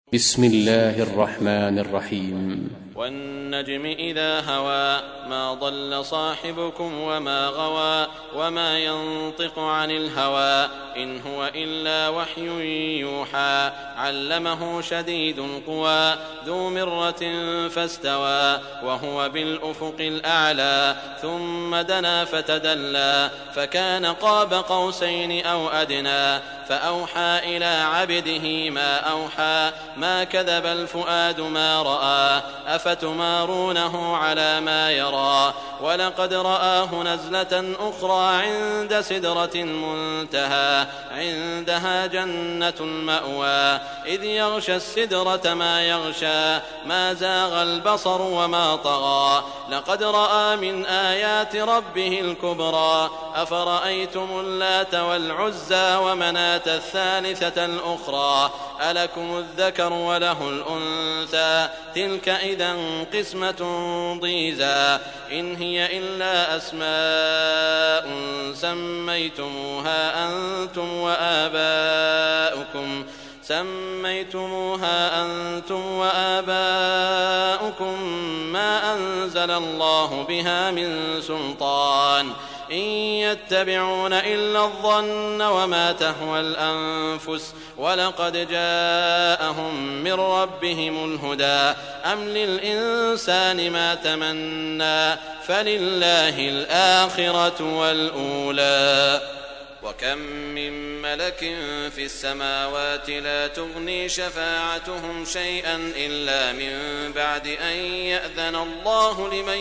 بسم الله الرحمن الرحيم. والنجم إذا هوى ما ضل صاحبكم وما غوى وما ينطق عن الهوى إن هو إلا وحي يوحى علمه شديد القوى ذو مرة فاستوى وهو بالأفق الأعلى ثم دنا فتدلى فكان قاب قوسين أو أدنى فأوحى إلى عبده ما أوحى ما كذب الفؤاد ما رأى أفتمارونه على ما يرى ولقد رآه نزلة أخرى عند سدرة المنتهى عندها جنة المأوى إذ يغشى السدرة ما يغشى ما زاغ البصر وما طغى لقد رأى من آيات ربه الكبرى أفرأيتم اللات والعزى ومناة الثالثة الأخرى ألكم الذكر وله الأنثى تلك إذا قسمة ضيزى إن هي إلا أسماء سميتموها أنتم وآباؤكم ما أنزل الله بها من سلطان إن يتبعون إلا الظن وما تهوى الأنفس ولقد جاءهم من ربهم الهدى أم للإنسان ما تمنى فلله الآخرة والأولى وكم من ملك في السماوات لا تغني شفاعتهم شيئا إلا من بعد أن يأذن الله لمن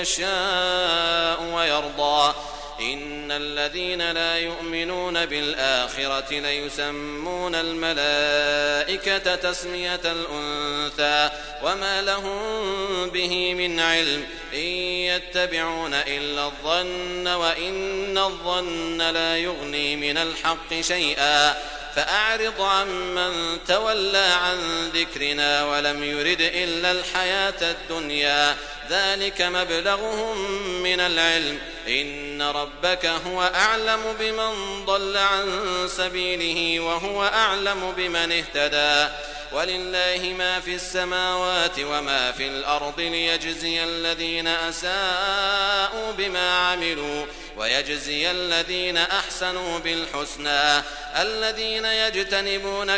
يشاء ويرضى إن الذين لا يؤمنون بالآخرة ليسمون الملائكة تسمية الأنثى وما لهم به من علم إن يتبعون إلا الظن وإن الظن لا يغني من الحق شيئا فأعرض عمن تولى عن ذكرنا ولم يرد إلا الحياة الدنيا ذلك مبلغهم من العلم إن ربك هو أعلم بمن ضل عن سبيله وهو أعلم بمن اهتدى ولله ما في السماوات وما في الأرض ليجزي الذين أساءوا بما عملوا ويجزي الذين أحسنوا بالحسنى الذين يجتنبون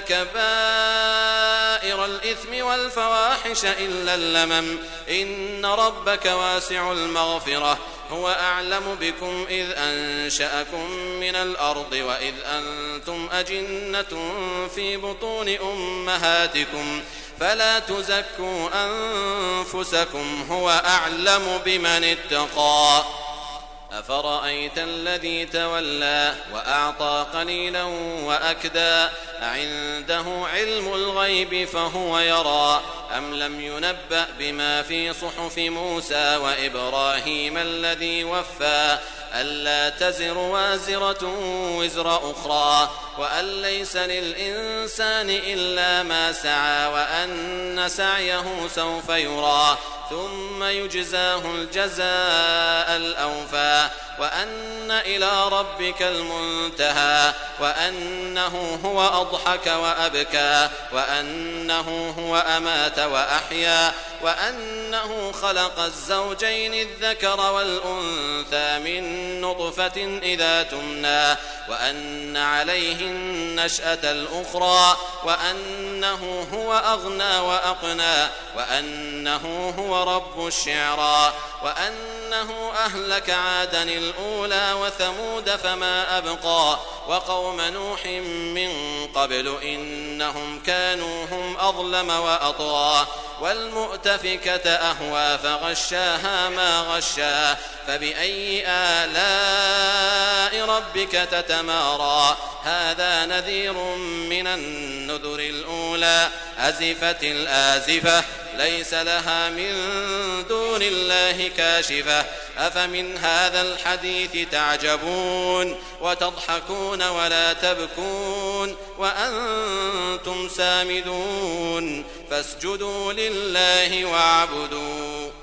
كبائر الإثم والفواحش إلا اللمم إن ربك واسع المغفرة هو أعلم بكم إذ أنشأكم من الأرض وإذ أنتم أجنة في بطون أمهاتكم فلا تزكوا أنفسكم هو أعلم بمن اتقى أفرأيت الذي تولى وأعطى قليلا وأكدى أعنده علم الغيب فهو يرى أم لم ينبأ بما في صحف موسى وإبراهيم الذي وفى ألا تزر وازرة وزر أخرى وأن ليس للإنسان إلا ما سعى وأن سعيه سوف يرى ثم يجزاه الجزاء الأوفى وأن إلى ربك المنتهى وأنه هو أضحك وأبكى وأنه هو أمات وأحيا وأنه خلق الزوجين الذكر والأنثى من نطفة إذا تمنى وأن عليه النشأة الأخرى وأنه هو أغنى وأقنى وأنه هو رب الشعرى وأنه أهلك عادا الأولى وثمود فما أبقى وقوم نوح من قبل إنهم كانوا هم أظلم وأطغى والمؤتفكة أهوى فغشاها ما غشا فبأي آلاء ربك تتمارى هذا نذير من النذر الأولى أزفت الآزفة ليس لها من دون الله كاشفة أفمن هذا الحديث تعجبون وتضحكون ولا تبكون وأنتم سامدون فاسجدوا لله واعبدوا